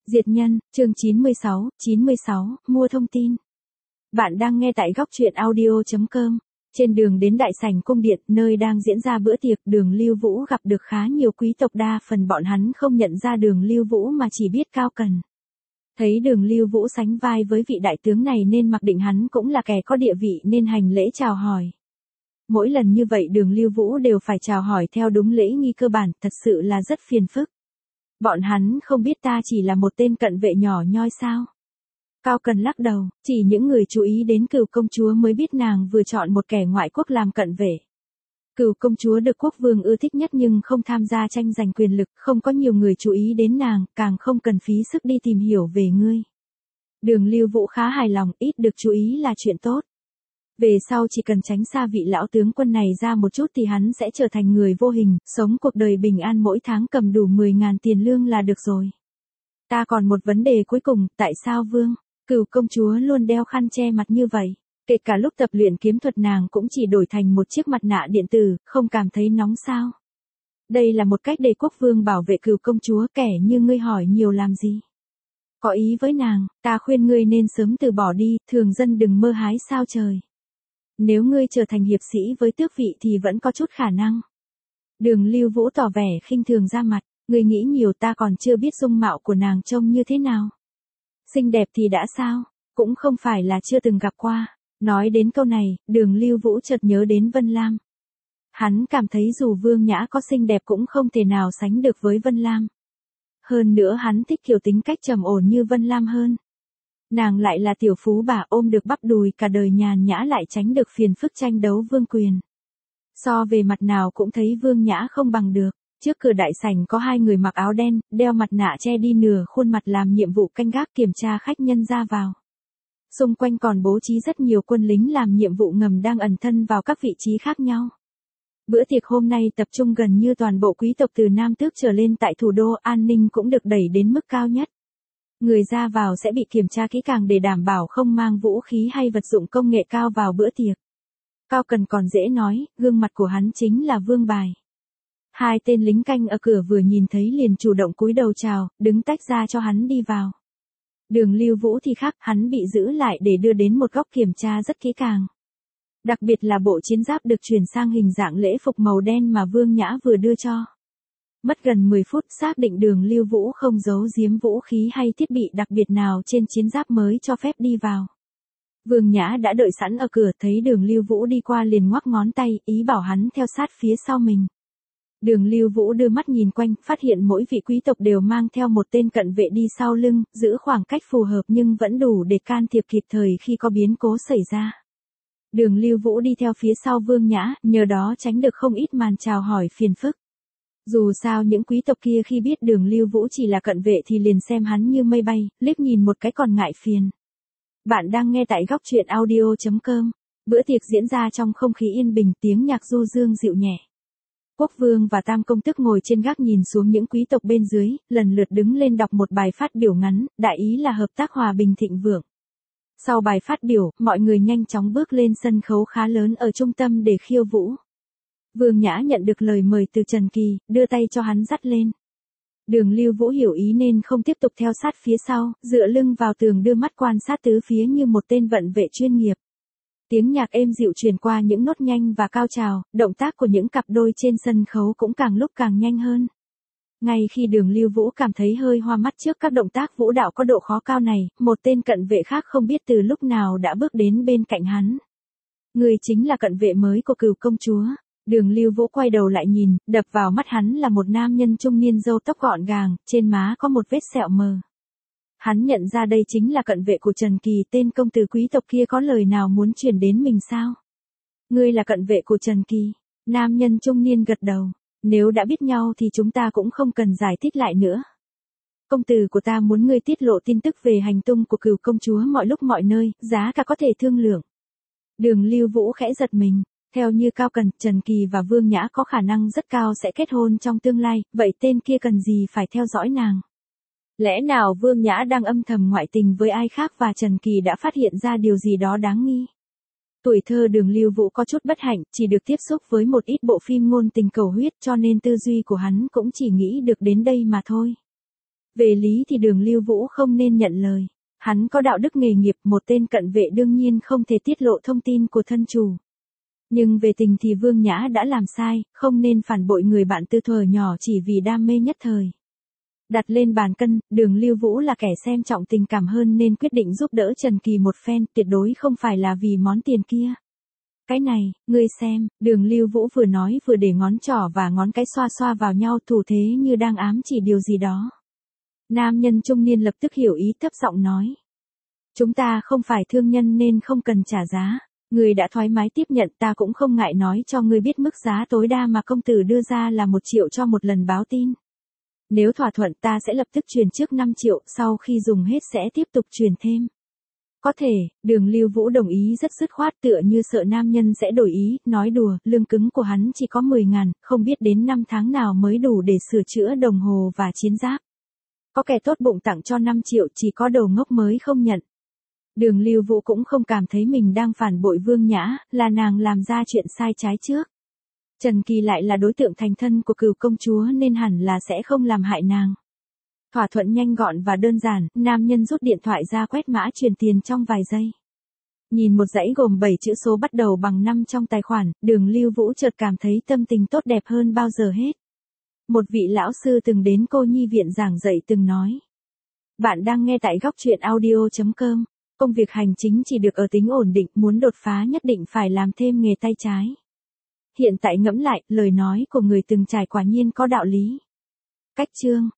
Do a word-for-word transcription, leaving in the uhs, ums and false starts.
Diệt nhân, chương chín mươi sáu, chín mươi sáu, mua thông tin. Bạn đang nghe tại góc truyện audio chấm com. Trên đường đến đại sảnh cung điện, nơi đang diễn ra bữa tiệc, Đường Lưu Vũ gặp được khá nhiều quý tộc, đa phần bọn hắn không nhận ra Đường Lưu Vũ mà chỉ biết Cao Cần. Thấy Đường Lưu Vũ sánh vai với vị đại tướng này nên mặc định hắn cũng là kẻ có địa vị nên hành lễ chào hỏi. Mỗi lần như vậy Đường Lưu Vũ đều phải chào hỏi theo đúng lễ nghi cơ bản, thật sự là rất phiền phức. Bọn hắn không biết ta chỉ là một tên cận vệ nhỏ nhoi sao? Cao Cần lắc đầu, chỉ những người chú ý đến Cửu công chúa mới biết nàng vừa chọn một kẻ ngoại quốc làm cận vệ. Cửu công chúa được quốc vương ưa thích nhất nhưng không tham gia tranh giành quyền lực, không có nhiều người chú ý đến nàng, càng không cần phí sức đi tìm hiểu về ngươi. Đường Lưu Vũ khá hài lòng, ít được chú ý là chuyện tốt. Về sau chỉ cần tránh xa vị lão tướng quân này ra một chút thì hắn sẽ trở thành người vô hình, sống cuộc đời bình an, mỗi tháng cầm đủ mười ngàn tiền lương là được rồi. Ta còn một vấn đề cuối cùng, tại sao Vương, Cửu công chúa luôn đeo khăn che mặt như vậy? Kể cả lúc tập luyện kiếm thuật nàng cũng chỉ đổi thành một chiếc mặt nạ điện tử, không cảm thấy nóng sao? Đây là một cách để quốc vương bảo vệ Cửu công chúa, kẻ như ngươi hỏi nhiều làm gì? Có ý với nàng, ta khuyên ngươi nên sớm từ bỏ đi, thường dân đừng mơ hái sao trời. Nếu ngươi trở thành hiệp sĩ với tước vị thì vẫn có chút khả năng. Đường Lưu Vũ tỏ vẻ khinh thường ra mặt, ngươi nghĩ nhiều, ta còn chưa biết dung mạo của nàng trông như thế nào. Xinh đẹp thì đã sao, cũng không phải là chưa từng gặp qua. Nói đến câu này, Đường Lưu Vũ chợt nhớ đến Vân Lam. Hắn cảm thấy dù Vương Nhã có xinh đẹp cũng không thể nào sánh được với Vân Lam. Hơn nữa hắn thích kiểu tính cách trầm ổn như Vân Lam hơn. Nàng lại là tiểu phú bà, ôm được bắp đùi, cả đời nhàn nhã lại tránh được phiền phức tranh đấu vương quyền. So về mặt nào cũng thấy Vương Nhã không bằng được. Trước cửa đại sảnh có hai người mặc áo đen, đeo mặt nạ che đi nửa khuôn mặt làm nhiệm vụ canh gác kiểm tra khách nhân ra vào. Xung quanh còn bố trí rất nhiều quân lính làm nhiệm vụ ngầm đang ẩn thân vào các vị trí khác nhau. Bữa tiệc hôm nay tập trung gần như toàn bộ quý tộc từ Nam Tước trở lên tại thủ đô, an ninh cũng được đẩy đến mức cao nhất. Người ra vào sẽ bị kiểm tra kỹ càng để đảm bảo không mang vũ khí hay vật dụng công nghệ cao vào bữa tiệc. Cao Cần còn dễ nói, gương mặt của hắn chính là Vương Bài. Hai tên lính canh ở cửa vừa nhìn thấy liền chủ động cúi đầu chào, đứng tách ra cho hắn đi vào. Đường Lưu Vũ thì khác, hắn bị giữ lại để đưa đến một góc kiểm tra rất kỹ càng. Đặc biệt là bộ chiến giáp được chuyển sang hình dạng lễ phục màu đen mà Vương Nhã vừa đưa cho. Mất gần mười phút xác định Đường Lưu Vũ không giấu giếm vũ khí hay thiết bị đặc biệt nào trên chiến giáp mới cho phép đi vào. Vương Nhã đã đợi sẵn ở cửa, thấy Đường Lưu Vũ đi qua liền ngoắc ngón tay, ý bảo hắn theo sát phía sau mình. Đường Lưu Vũ đưa mắt nhìn quanh, phát hiện mỗi vị quý tộc đều mang theo một tên cận vệ đi sau lưng, giữ khoảng cách phù hợp nhưng vẫn đủ để can thiệp kịp thời khi có biến cố xảy ra. Đường Lưu Vũ đi theo phía sau Vương Nhã, nhờ đó tránh được không ít màn chào hỏi phiền phức. Dù sao những quý tộc kia khi biết Đường Lưu Vũ chỉ là cận vệ thì liền xem hắn như mây bay, liếc nhìn một cái còn ngại phiền. Bạn đang nghe tại góc truyện audio chấm com. Bữa tiệc diễn ra trong không khí yên bình, tiếng nhạc du dương dịu nhẹ. Quốc vương và tam công tước ngồi trên gác nhìn xuống những quý tộc bên dưới, lần lượt đứng lên đọc một bài phát biểu ngắn, đại ý là hợp tác hòa bình thịnh vượng. Sau bài phát biểu, mọi người nhanh chóng bước lên sân khấu khá lớn ở trung tâm để khiêu vũ. Vương Nhã nhận được lời mời từ Trần Kỳ, đưa tay cho hắn dắt lên. Đường Lưu Vũ hiểu ý nên không tiếp tục theo sát phía sau, dựa lưng vào tường đưa mắt quan sát tứ phía như một tên vận vệ chuyên nghiệp. Tiếng nhạc êm dịu truyền qua những nốt nhanh và cao trào, động tác của những cặp đôi trên sân khấu cũng càng lúc càng nhanh hơn. Ngay khi Đường Lưu Vũ cảm thấy hơi hoa mắt trước các động tác vũ đạo có độ khó cao này, một tên cận vệ khác không biết từ lúc nào đã bước đến bên cạnh hắn. Người chính là cận vệ mới của Cửu công chúa. Đường Lưu Vũ quay đầu lại nhìn, đập vào mắt hắn là một nam nhân trung niên râu tóc gọn gàng, trên má có một vết sẹo mờ. Hắn nhận ra đây chính là cận vệ của Trần Kỳ, tên công tử quý tộc kia có lời nào muốn truyền đến mình sao? Ngươi là cận vệ của Trần Kỳ. Nam nhân trung niên gật đầu. Nếu đã biết nhau thì chúng ta cũng không cần giải thích lại nữa. Công tử của ta muốn ngươi tiết lộ tin tức về hành tung của Cửu công chúa mọi lúc mọi nơi, giá cả có thể thương lượng. Đường Lưu Vũ khẽ giật mình. Theo như Cao Cần, Trần Kỳ và Vương Nhã có khả năng rất cao sẽ kết hôn trong tương lai, vậy tên kia cần gì phải theo dõi nàng? Lẽ nào Vương Nhã đang âm thầm ngoại tình với ai khác và Trần Kỳ đã phát hiện ra điều gì đó đáng nghi? Tuổi thơ Đường Lưu Vũ có chút bất hạnh, chỉ được tiếp xúc với một ít bộ phim ngôn tình cầu huyết cho nên tư duy của hắn cũng chỉ nghĩ được đến đây mà thôi. Về lý thì Đường Lưu Vũ không nên nhận lời. Hắn có đạo đức nghề nghiệp, một tên cận vệ đương nhiên không thể tiết lộ thông tin của thân chủ. Nhưng về tình thì Vương Nhã đã làm sai, không nên phản bội người bạn từ thuở nhỏ chỉ vì đam mê nhất thời. Đặt lên bàn cân, Đường Lưu Vũ là kẻ xem trọng tình cảm hơn nên quyết định giúp đỡ Trần Kỳ một phen, tuyệt đối không phải là vì món tiền kia. Cái này, ngươi xem, Đường Lưu Vũ vừa nói vừa để ngón trỏ và ngón cái xoa xoa vào nhau, thủ thế như đang ám chỉ điều gì đó. Nam nhân trung niên lập tức hiểu ý, thấp giọng nói. Chúng ta không phải thương nhân nên không cần trả giá. Ngươi đã thoải mái tiếp nhận, ta cũng không ngại nói cho ngươi biết mức giá tối đa mà công tử đưa ra là một triệu cho một lần báo tin. Nếu thỏa thuận ta sẽ lập tức truyền trước năm triệu, sau khi dùng hết sẽ tiếp tục truyền thêm. Có thể, Đường Lưu Vũ đồng ý rất dứt khoát, tựa như sợ nam nhân sẽ đổi ý, nói đùa, lương cứng của hắn chỉ có mười ngàn, không biết đến năm tháng nào mới đủ để sửa chữa đồng hồ và chiến giáp. Có kẻ tốt bụng tặng cho năm triệu, chỉ có đồ ngốc mới không nhận. Đường Lưu Vũ cũng không cảm thấy mình đang phản bội Vương Nhã, là nàng làm ra chuyện sai trái trước. Trần Kỳ lại là đối tượng thành thân của Cửu công chúa nên hẳn là sẽ không làm hại nàng. Thỏa thuận nhanh gọn và đơn giản, nam nhân rút điện thoại ra quét mã truyền tiền trong vài giây. Nhìn một dãy gồm bảy chữ số bắt đầu bằng năm trong tài khoản, Đường Lưu Vũ chợt cảm thấy tâm tình tốt đẹp hơn bao giờ hết. Một vị lão sư từng đến cô nhi viện giảng dạy từng nói. Bạn đang nghe tại góc truyện audio chấm com. Công việc hành chính chỉ được ở tính ổn định, muốn đột phá nhất định phải làm thêm nghề tay trái. Hiện tại ngẫm lại, lời nói của người từng trải quả nhiên có đạo lý. Cách chương